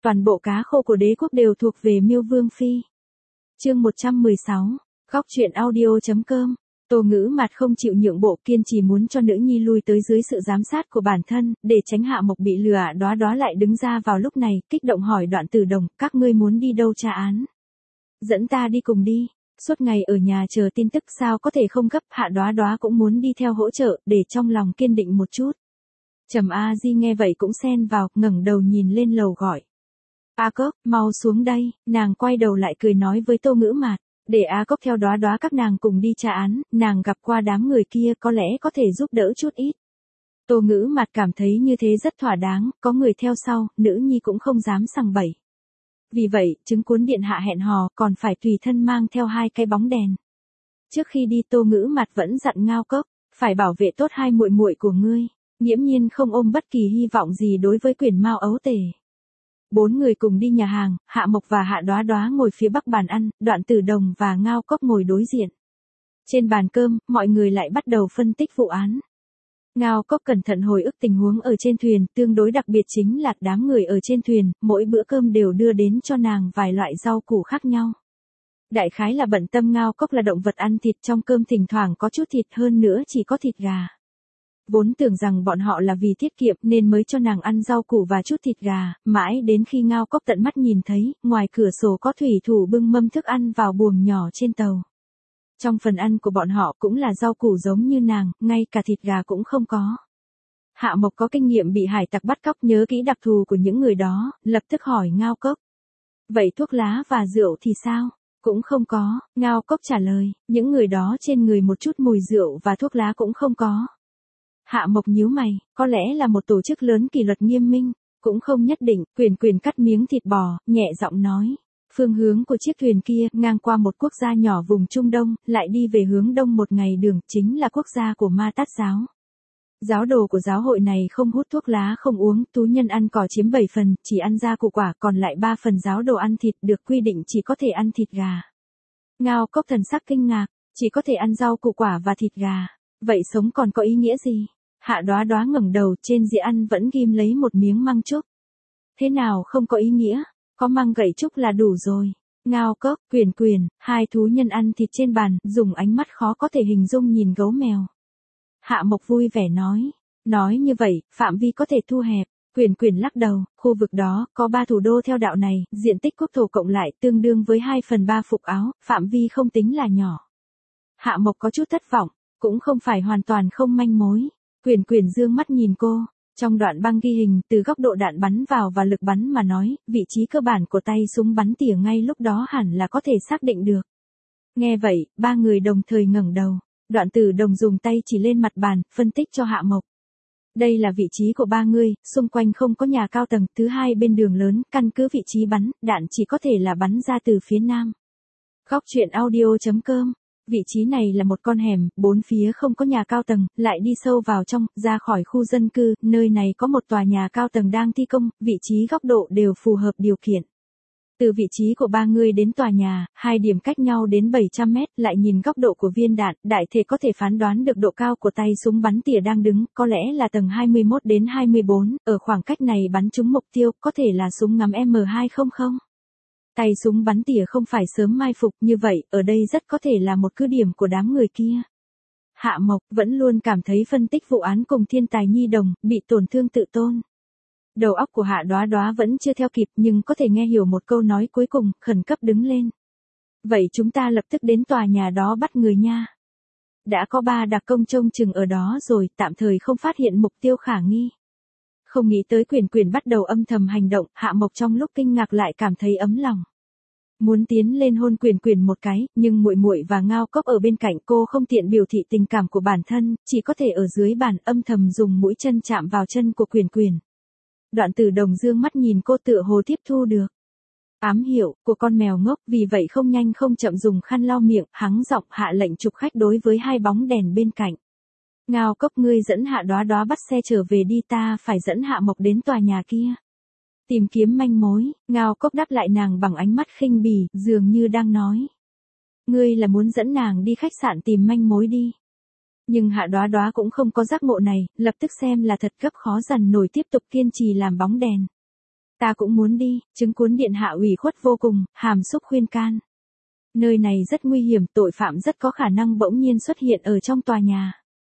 Toàn bộ cá khô của đế quốc đều thuộc về Miêu Vương Phi. Chương 116, Góc truyện audio.com. Tô Ngữ Mạt không chịu nhượng bộ, kiên trì muốn cho nữ nhi lui tới dưới sự giám sát của bản thân, để tránh Hạ Mộc bị lừa. Đóa Đóa lại đứng ra vào lúc này, kích động hỏi Đoạn Tử Đồng, các ngươi muốn đi đâu tra án? Dẫn ta đi cùng đi. Suốt ngày ở nhà chờ tin tức sao có thể không gấp. Hạ Đóa Đóa cũng muốn đi theo hỗ trợ, để trong lòng kiên định một chút. Trầm A Di nghe vậy cũng xen vào, ngẩng đầu nhìn lên lầu gọi. A Cốc, mau xuống đây. Nàng quay đầu lại cười nói với Tô Ngữ Mạt, để A Cốc theo Đóa Đóa các nàng cùng đi tra án, nàng gặp qua đám người kia có lẽ có thể giúp đỡ chút ít. Tô Ngữ Mạt cảm thấy như thế rất thỏa đáng, có người theo sau, nữ nhi cũng không dám sằng bậy. Vì vậy, chứng cuốn điện hạ hẹn hò, còn phải tùy thân mang theo 2 cái bóng đèn. Trước khi đi Tô Ngữ Mạt vẫn dặn Ngao Cốc, phải bảo vệ tốt 2 muội muội của ngươi, nghiễm nhiên không ôm bất kỳ hy vọng gì đối với Quyền Mao ấu tể. 4 người cùng đi nhà hàng, Hạ Mộc và Hạ Đóa Đóa ngồi phía bắc bàn ăn, Đoạn Tử Đồng và Ngao Cốc ngồi đối diện. Trên bàn cơm, mọi người lại bắt đầu phân tích vụ án. Ngao Cốc cẩn thận hồi ức tình huống ở trên thuyền, tương đối đặc biệt chính là đám người ở trên thuyền, mỗi bữa cơm đều đưa đến cho nàng vài loại rau củ khác nhau. Đại khái là bận tâm Ngao Cốc là động vật ăn thịt, trong cơm thỉnh thoảng có chút thịt, hơn nữa chỉ có thịt gà. Vốn tưởng rằng bọn họ là vì tiết kiệm nên mới cho nàng ăn rau củ và chút thịt gà, mãi đến khi Ngao Cốc tận mắt nhìn thấy, ngoài cửa sổ có thủy thủ bưng mâm thức ăn vào buồng nhỏ trên tàu. Trong phần ăn của bọn họ cũng là rau củ giống như nàng, ngay cả thịt gà cũng không có. Hạ Mộc có kinh nghiệm bị hải tặc bắt cóc, nhớ kỹ đặc thù của những người đó, lập tức hỏi Ngao Cốc. Vậy thuốc lá và rượu thì sao? Cũng không có, Ngao Cốc trả lời, những người đó trên người một chút mùi rượu và thuốc lá cũng không có. Hạ Mộc nhíu mày, có lẽ là một tổ chức lớn kỷ luật nghiêm minh, cũng không nhất định. Quyền cắt miếng thịt bò, nhẹ giọng nói. Phương hướng của chiếc thuyền kia, ngang qua một quốc gia nhỏ vùng Trung Đông, lại đi về hướng đông một ngày đường, chính là quốc gia của Ma Tát giáo. Giáo đồ của giáo hội này không hút thuốc lá, không uống, tú nhân ăn cỏ chiếm 7 phần, chỉ ăn da củ quả, còn lại 3 phần giáo đồ ăn thịt, được quy định chỉ có thể ăn thịt gà. Ngao Cốc thần sắc kinh ngạc, chỉ có thể ăn rau củ quả và thịt gà. Vậy sống còn có ý nghĩa gì? Hạ Đóa Đóa ngẩng đầu, trên dĩa ăn vẫn ghim lấy một miếng măng trúc. Thế nào không có ý nghĩa? Có măng gậy trúc là đủ rồi. Ngao Cốc, Quyền, 2 thú nhân ăn thịt trên bàn, dùng ánh mắt khó có thể hình dung nhìn gấu mèo. Hạ Mộc vui vẻ nói như vậy, phạm vi có thể thu hẹp. Quyền lắc đầu, khu vực đó, có 3 thủ đô theo đạo này, diện tích quốc thổ cộng lại tương đương với 2/3 phục áo, phạm vi không tính là nhỏ. Hạ Mộc có chút thất vọng, cũng không phải hoàn toàn không manh mối. Quyền dương mắt nhìn cô, trong đoạn băng ghi hình, từ góc độ đạn bắn vào và lực bắn mà nói, vị trí cơ bản của tay súng bắn tỉa ngay lúc đó hẳn là có thể xác định được. Nghe vậy, 3 người đồng thời ngẩng đầu. Đoạn Tử Đồng dùng tay chỉ lên mặt bàn, phân tích cho Hạ Mộc. Đây là vị trí của 3 người, xung quanh không có nhà cao tầng, thứ hai bên đường lớn, căn cứ vị trí bắn, đạn chỉ có thể là bắn ra từ phía nam. Góc truyện audio.com. Vị trí này là một con hẻm, 4 phía không có nhà cao tầng, lại đi sâu vào trong, ra khỏi khu dân cư, nơi này có một tòa nhà cao tầng đang thi công, vị trí góc độ đều phù hợp điều kiện. Từ vị trí của 3 người đến tòa nhà, 2 điểm cách nhau đến 700 mét, lại nhìn góc độ của viên đạn, đại thể có thể phán đoán được độ cao của tay súng bắn tỉa đang đứng, có lẽ là tầng 21 đến 24, ở khoảng cách này bắn trúng mục tiêu, có thể là súng ngắm M200. Tay súng bắn tỉa không phải sớm mai phục, như vậy, ở đây rất có thể là một cứ điểm của đám người kia. Hạ Mộc vẫn luôn cảm thấy phân tích vụ án cùng thiên tài nhi đồng, bị tổn thương tự tôn. Đầu óc của Hạ Đóa Đóa vẫn chưa theo kịp, nhưng có thể nghe hiểu một câu nói cuối cùng, khẩn cấp đứng lên. Vậy chúng ta lập tức đến tòa nhà đó bắt người nha. Đã có 3 đặc công trông chừng ở đó rồi, tạm thời không phát hiện mục tiêu khả nghi. Không nghĩ tới Quyền bắt đầu âm thầm hành động, Hạ Mộc trong lúc kinh ngạc lại cảm thấy ấm lòng. Muốn tiến lên hôn Quyền một cái, nhưng muội muội và Ngao Cốc ở bên cạnh, cô không tiện biểu thị tình cảm của bản thân, chỉ có thể ở dưới bàn âm thầm dùng mũi chân chạm vào chân của Quyền. Đoạn Tử Đồng dương mắt nhìn cô, tựa hồ tiếp thu được ám hiệu của con mèo ngốc, vì vậy không nhanh không chậm dùng khăn lau miệng, hắng giọng hạ lệnh chụp khách đối với 2 bóng đèn bên cạnh. Ngao Cốc, ngươi dẫn Hạ Đóa Đóa bắt xe trở về đi, ta phải dẫn Hạ Mộc đến tòa nhà kia. Tìm kiếm manh mối. Ngao Cốc đáp lại nàng bằng ánh mắt khinh bỉ, dường như đang nói. Ngươi là muốn dẫn nàng đi khách sạn tìm manh mối đi. Nhưng Hạ Đóa Đóa cũng không có giác ngộ này, lập tức xem là thật gấp khó dằn nổi tiếp tục kiên trì làm bóng đèn. Ta cũng muốn đi, chứng cuốn điện hạ ủy khuất vô cùng, hàm xúc khuyên can. Nơi này rất nguy hiểm, tội phạm rất có khả năng bỗng nhiên xuất hiện ở trong tòa nhà.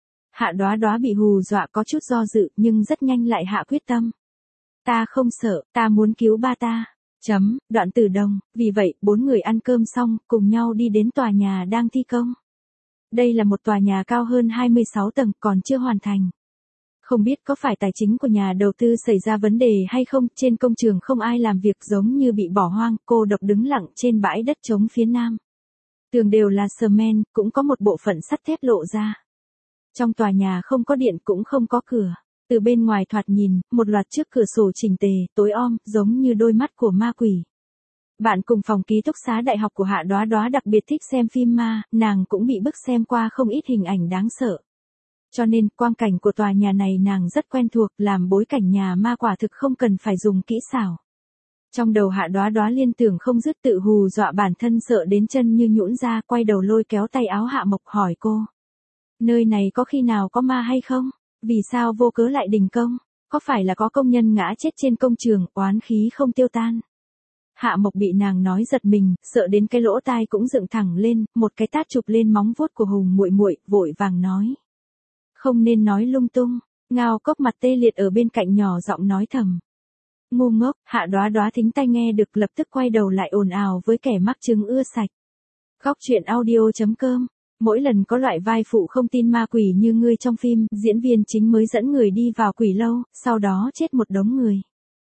Hạ Đóa Đóa bị hù dọa có chút do dự nhưng rất nhanh lại hạ quyết tâm. Ta không sợ, ta muốn cứu ba ta. Đoạn Tử Đồng, vì vậy, 4 người ăn cơm xong, cùng nhau đi đến tòa nhà đang thi công. Đây là một tòa nhà cao hơn 26 tầng, còn chưa hoàn thành. Không biết có phải tài chính của nhà đầu tư xảy ra vấn đề hay không, trên công trường không ai làm việc giống như bị bỏ hoang, cô độc đứng lặng trên bãi đất trống phía nam. Tường đều là cement, cũng có một bộ phận sắt thép lộ ra. Trong tòa nhà không có điện cũng không có cửa. Từ bên ngoài thoạt nhìn, một loạt chiếc cửa sổ chỉnh tề, tối om, giống như đôi mắt của ma quỷ. Bạn cùng phòng ký túc xá đại học của Hạ Đóa Đóa đặc biệt thích xem phim ma, nàng cũng bị bức xem qua không ít hình ảnh đáng sợ. Cho nên, quang cảnh của tòa nhà này nàng rất quen thuộc, làm bối cảnh nhà ma quả thực không cần phải dùng kỹ xảo. Trong đầu Hạ Đóa Đóa liên tưởng không dứt tự hù dọa bản thân sợ đến chân như nhũn ra, quay đầu lôi kéo tay áo Hạ Mộc hỏi cô. Nơi này có khi nào có ma hay không? Vì sao vô cớ lại đình công? Có phải là có công nhân ngã chết trên công trường, oán khí không tiêu tan? Hạ Mộc bị nàng nói giật mình, sợ đến cái lỗ tai cũng dựng thẳng lên, một cái tát chụp lên móng vuốt của Hùng muội muội, vội vàng nói. Không nên nói lung tung. Ngao Cốc mặt tê liệt ở bên cạnh nhỏ giọng nói thầm. Ngu ngốc, Hạ Đóa Đóa thính tai nghe được lập tức quay đầu lại ồn ào với kẻ mắc chứng ưa sạch. Góc truyện audio.com. Mỗi lần có loại vai phụ không tin ma quỷ như ngươi trong phim, diễn viên chính mới dẫn người đi vào quỷ lâu, sau đó chết một đống người.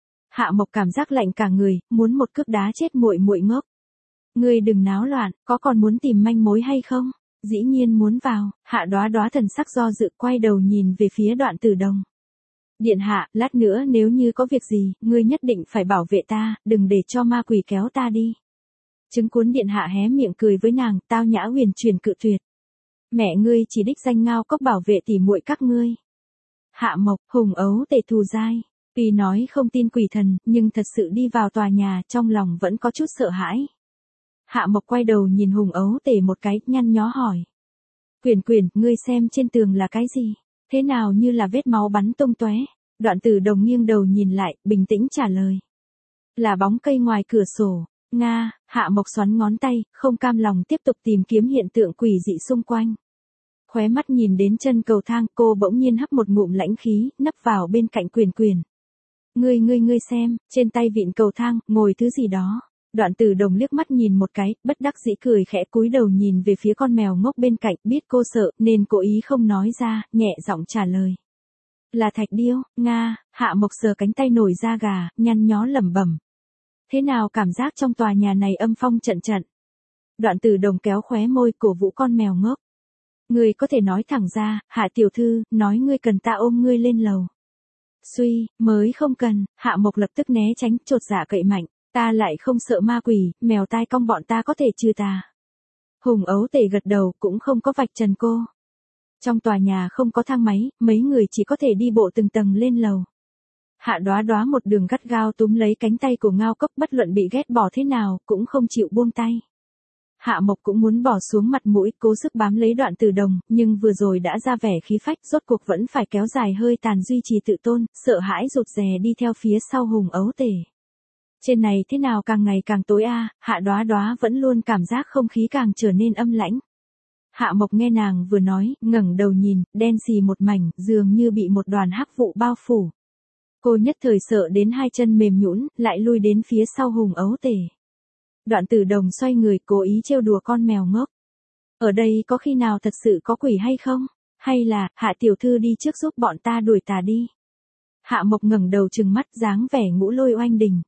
Hạ Mộc cảm giác lạnh cả người, muốn một cước đá chết muội muội ngốc. Ngươi đừng náo loạn, có còn muốn tìm manh mối hay không? Dĩ nhiên muốn vào. Hạ Đóa Đóa thần sắc do dự, quay đầu nhìn về phía Đoạn Tử Đồng. Điện hạ, lát nữa nếu như có việc gì, ngươi nhất định phải bảo vệ ta, đừng để cho ma quỷ kéo ta đi. Chứng cuốn điện hạ hé miệng cười với nàng, tao nhã huyền chuyển cự tuyệt. Mẹ ngươi chỉ đích danh Ngao Cốc bảo vệ tỉ muội các ngươi. Hạ Mộc, Hùng Ấu Tể thù dai. Tuy nói không tin quỷ thần, nhưng thật sự đi vào tòa nhà, trong lòng vẫn có chút sợ hãi. Hạ Mộc quay đầu nhìn Hùng Ấu Tể một cái, nhăn nhó hỏi. Quyển, ngươi xem trên tường là cái gì? Thế nào như là vết máu bắn tung tóe? Đoạn Tử Đồng nghiêng đầu nhìn lại, bình tĩnh trả lời. Là bóng cây ngoài cửa sổ. Nga, Hạ Mộc xoắn ngón tay, không cam lòng tiếp tục tìm kiếm hiện tượng quỷ dị xung quanh. Khóe mắt nhìn đến chân cầu thang, cô bỗng nhiên hấp một ngụm lãnh khí, nấp vào bên cạnh Quyển. Ngươi xem, trên tay vịn cầu thang, ngồi thứ gì đó. Đoạn Tử Đồng liếc mắt nhìn một cái, bất đắc dĩ cười khẽ cúi đầu nhìn về phía con mèo ngốc bên cạnh, biết cô sợ, nên cố ý không nói ra, nhẹ giọng trả lời. Là thạch điêu, Nga, Hạ Mộc sờ cánh tay nổi da gà, nhăn nhó lẩm bẩm. Thế nào cảm giác trong tòa nhà này âm phong trận trận? Đoạn Tử Đồng kéo khóe môi cổ vũ con mèo ngốc. Ngươi có thể nói thẳng ra, Hạ tiểu thư, nói ngươi cần ta ôm ngươi lên lầu. Suy, mới không cần, Hạ Mộc lập tức né tránh, chột dạ cậy mạnh. Ta lại không sợ ma quỷ, mèo tai cong bọn ta có thể trừ tà. Hùng Ấu Tể gật đầu, cũng không có vạch trần cô. Trong tòa nhà không có thang máy, mấy người chỉ có thể đi bộ từng tầng lên lầu. Hạ Đóa Đóa một đường gắt gao túm lấy cánh tay của Ngao Cốc, bất luận bị ghét bỏ thế nào, cũng không chịu buông tay. Hạ Mộc cũng muốn bỏ xuống mặt mũi, cố sức bám lấy Đoạn Tử Đồng, nhưng vừa rồi đã ra vẻ khí phách, rốt cuộc vẫn phải kéo dài hơi tàn duy trì tự tôn, sợ hãi rụt rè đi theo phía sau Hùng Ấu Tể. Trên này thế nào càng ngày càng tối a, Hạ Đóa Đóa vẫn luôn cảm giác không khí càng trở nên âm lãnh. Hạ Mộc nghe nàng vừa nói, ngẩng đầu nhìn, đen xì một mảnh, dường như bị một đoàn hắc vụ bao phủ. Cô nhất thời sợ đến hai chân mềm nhũn, lại lui đến phía sau Hùng Ấu Tể. Đoạn Tử Đồng xoay người, cố ý trêu đùa con mèo ngốc. Ở đây có khi nào thật sự có quỷ hay không? Hay là, Hạ tiểu thư đi trước giúp bọn ta đuổi tà đi? Hạ Mộc ngẩng đầu trừng mắt, dáng vẻ ngũ lôi oanh đình.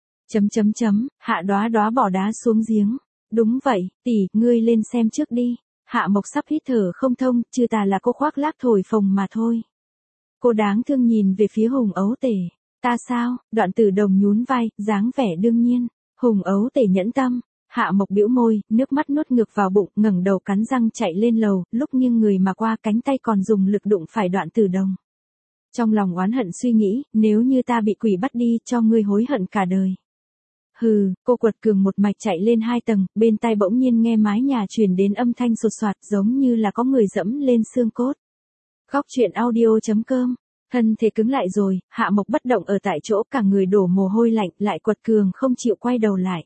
Hạ Đóa Đóa bỏ đá xuống giếng. Đúng vậy, tỷ, ngươi lên xem trước đi. Hạ Mộc sắp hít thở không thông, trừ tà là cô khoác lác thổi phồng mà thôi. Cô đáng thương nhìn về phía Hùng Ấu Tể. Ta sao? Đoạn Tử Đồng nhún vai, dáng vẻ đương nhiên. Hùng Ấu Tể nhẫn tâm. Hạ Mộc bĩu môi, nước mắt nuốt ngược vào bụng, ngẩng đầu cắn răng chạy lên lầu, lúc nghiêng người mà qua cánh tay còn dùng lực đụng phải Đoạn Tử Đồng. Trong lòng oán hận suy nghĩ, nếu như ta bị quỷ bắt đi, cho ngươi hối hận cả đời. Hừ, cô quật cường một mạch chạy lên 2 tầng, bên tai bỗng nhiên nghe mái nhà truyền đến âm thanh sột soạt giống như là có người dẫm lên xương cốt. Góc truyện audio.com Thân thể cứng lại rồi, Hạ Mộc bất động ở tại chỗ, cả người đổ mồ hôi lạnh, lại quật cường không chịu quay đầu lại.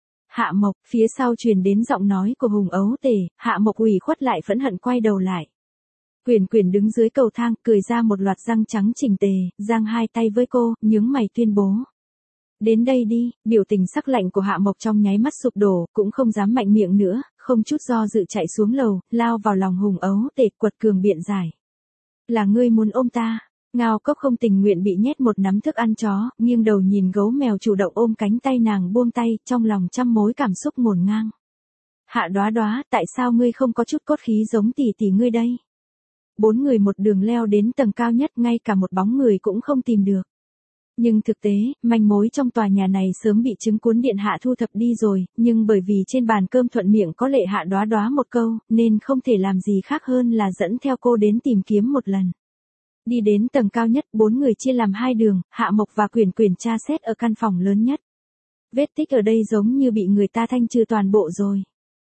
Hạ Mộc, phía sau truyền đến giọng nói của Hùng Ấu Tề, Hạ Mộc ủy khuất lại phẫn hận quay đầu lại. Quyền Quyền đứng dưới cầu thang, cười ra một loạt răng trắng chỉnh tề, giang hai tay với cô, nhướng mày tuyên bố. Đến đây đi, biểu tình sắc lạnh của Hạ Mộc trong nháy mắt sụp đổ, cũng không dám mạnh miệng nữa, không chút do dự chạy xuống lầu, lao vào lòng Hùng Ấu Tề, quật cường biện giải. Là ngươi muốn ôm ta. Ngao Cốc không tình nguyện bị nhét một nắm thức ăn chó, nghiêng đầu nhìn gấu mèo chủ động ôm cánh tay nàng buông tay, trong lòng trăm mối cảm xúc ngổn ngang. Hạ Đoá Đoá, tại sao ngươi không có chút cốt khí giống tỷ tỷ ngươi đây? 4 người một đường leo đến tầng cao nhất, ngay cả một bóng người cũng không tìm được. Nhưng thực tế, manh mối trong tòa nhà này sớm bị trứng cuốn điện hạ thu thập đi rồi, nhưng bởi vì trên bàn cơm thuận miệng có lệ Hạ Đoá Đoá một câu, nên không thể làm gì khác hơn là dẫn theo cô đến tìm kiếm một lần. Đi đến tầng cao nhất, 4 người chia làm 2 đường, Hạ Mộc và Quyền Quyền tra xét ở căn phòng lớn nhất. Vết tích ở đây giống như bị người ta thanh trừ toàn bộ rồi.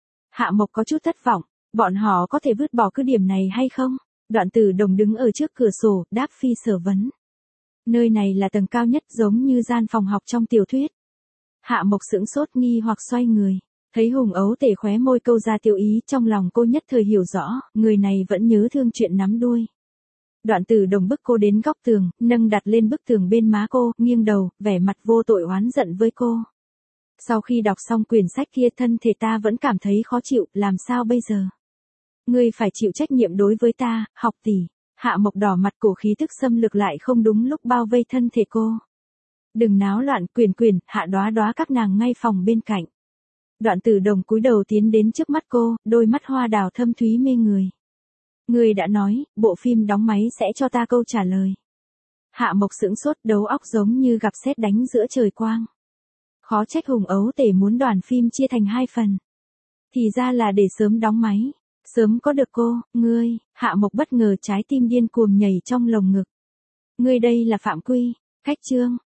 Hạ Mộc có chút thất vọng, bọn họ có thể vứt bỏ cứ điểm này hay không? Đoạn Tử Đồng đứng ở trước cửa sổ, đáp phi sở vấn. Nơi này là tầng cao nhất, giống như gian phòng học trong tiểu thuyết. Hạ Mộc sững sốt nghi hoặc xoay người. Thấy Hùng Ấu Tề khóe môi câu ra tiêu ý, trong lòng cô nhất thời hiểu rõ, người này vẫn nhớ thương chuyện nắm đuôi. Đoạn Tử Đồng bức cô đến góc tường, nâng đặt lên bức tường bên má cô, nghiêng đầu, vẻ mặt vô tội oán giận với cô. Sau khi đọc xong quyển sách kia, thân thể ta vẫn cảm thấy khó chịu, làm sao bây giờ? Ngươi phải chịu trách nhiệm đối với ta, học tỷ. Hạ Mộc đỏ mặt, cổ khí tức xâm lược lại không đúng lúc bao vây thân thể cô. Đừng náo loạn, Quyền Quyền, Hạ Đoá Đoá các nàng ngay phòng bên cạnh. Đoạn Tử Đồng cúi đầu tiến đến trước mắt cô, đôi mắt hoa đào thâm thúy mê người. Ngươi đã nói, bộ phim đóng máy sẽ cho ta câu trả lời. Hạ Mộc sững sốt, đầu óc giống như gặp sét đánh giữa trời quang. Khó trách Hùng Ấu Tề muốn đoàn phim chia thành 2 phần. Thì ra là để sớm đóng máy. Sớm có được cô, ngươi, Hạ Mộc bất ngờ trái tim điên cuồng nhảy trong lồng ngực. Ngươi đây là phạm quy, khách trương,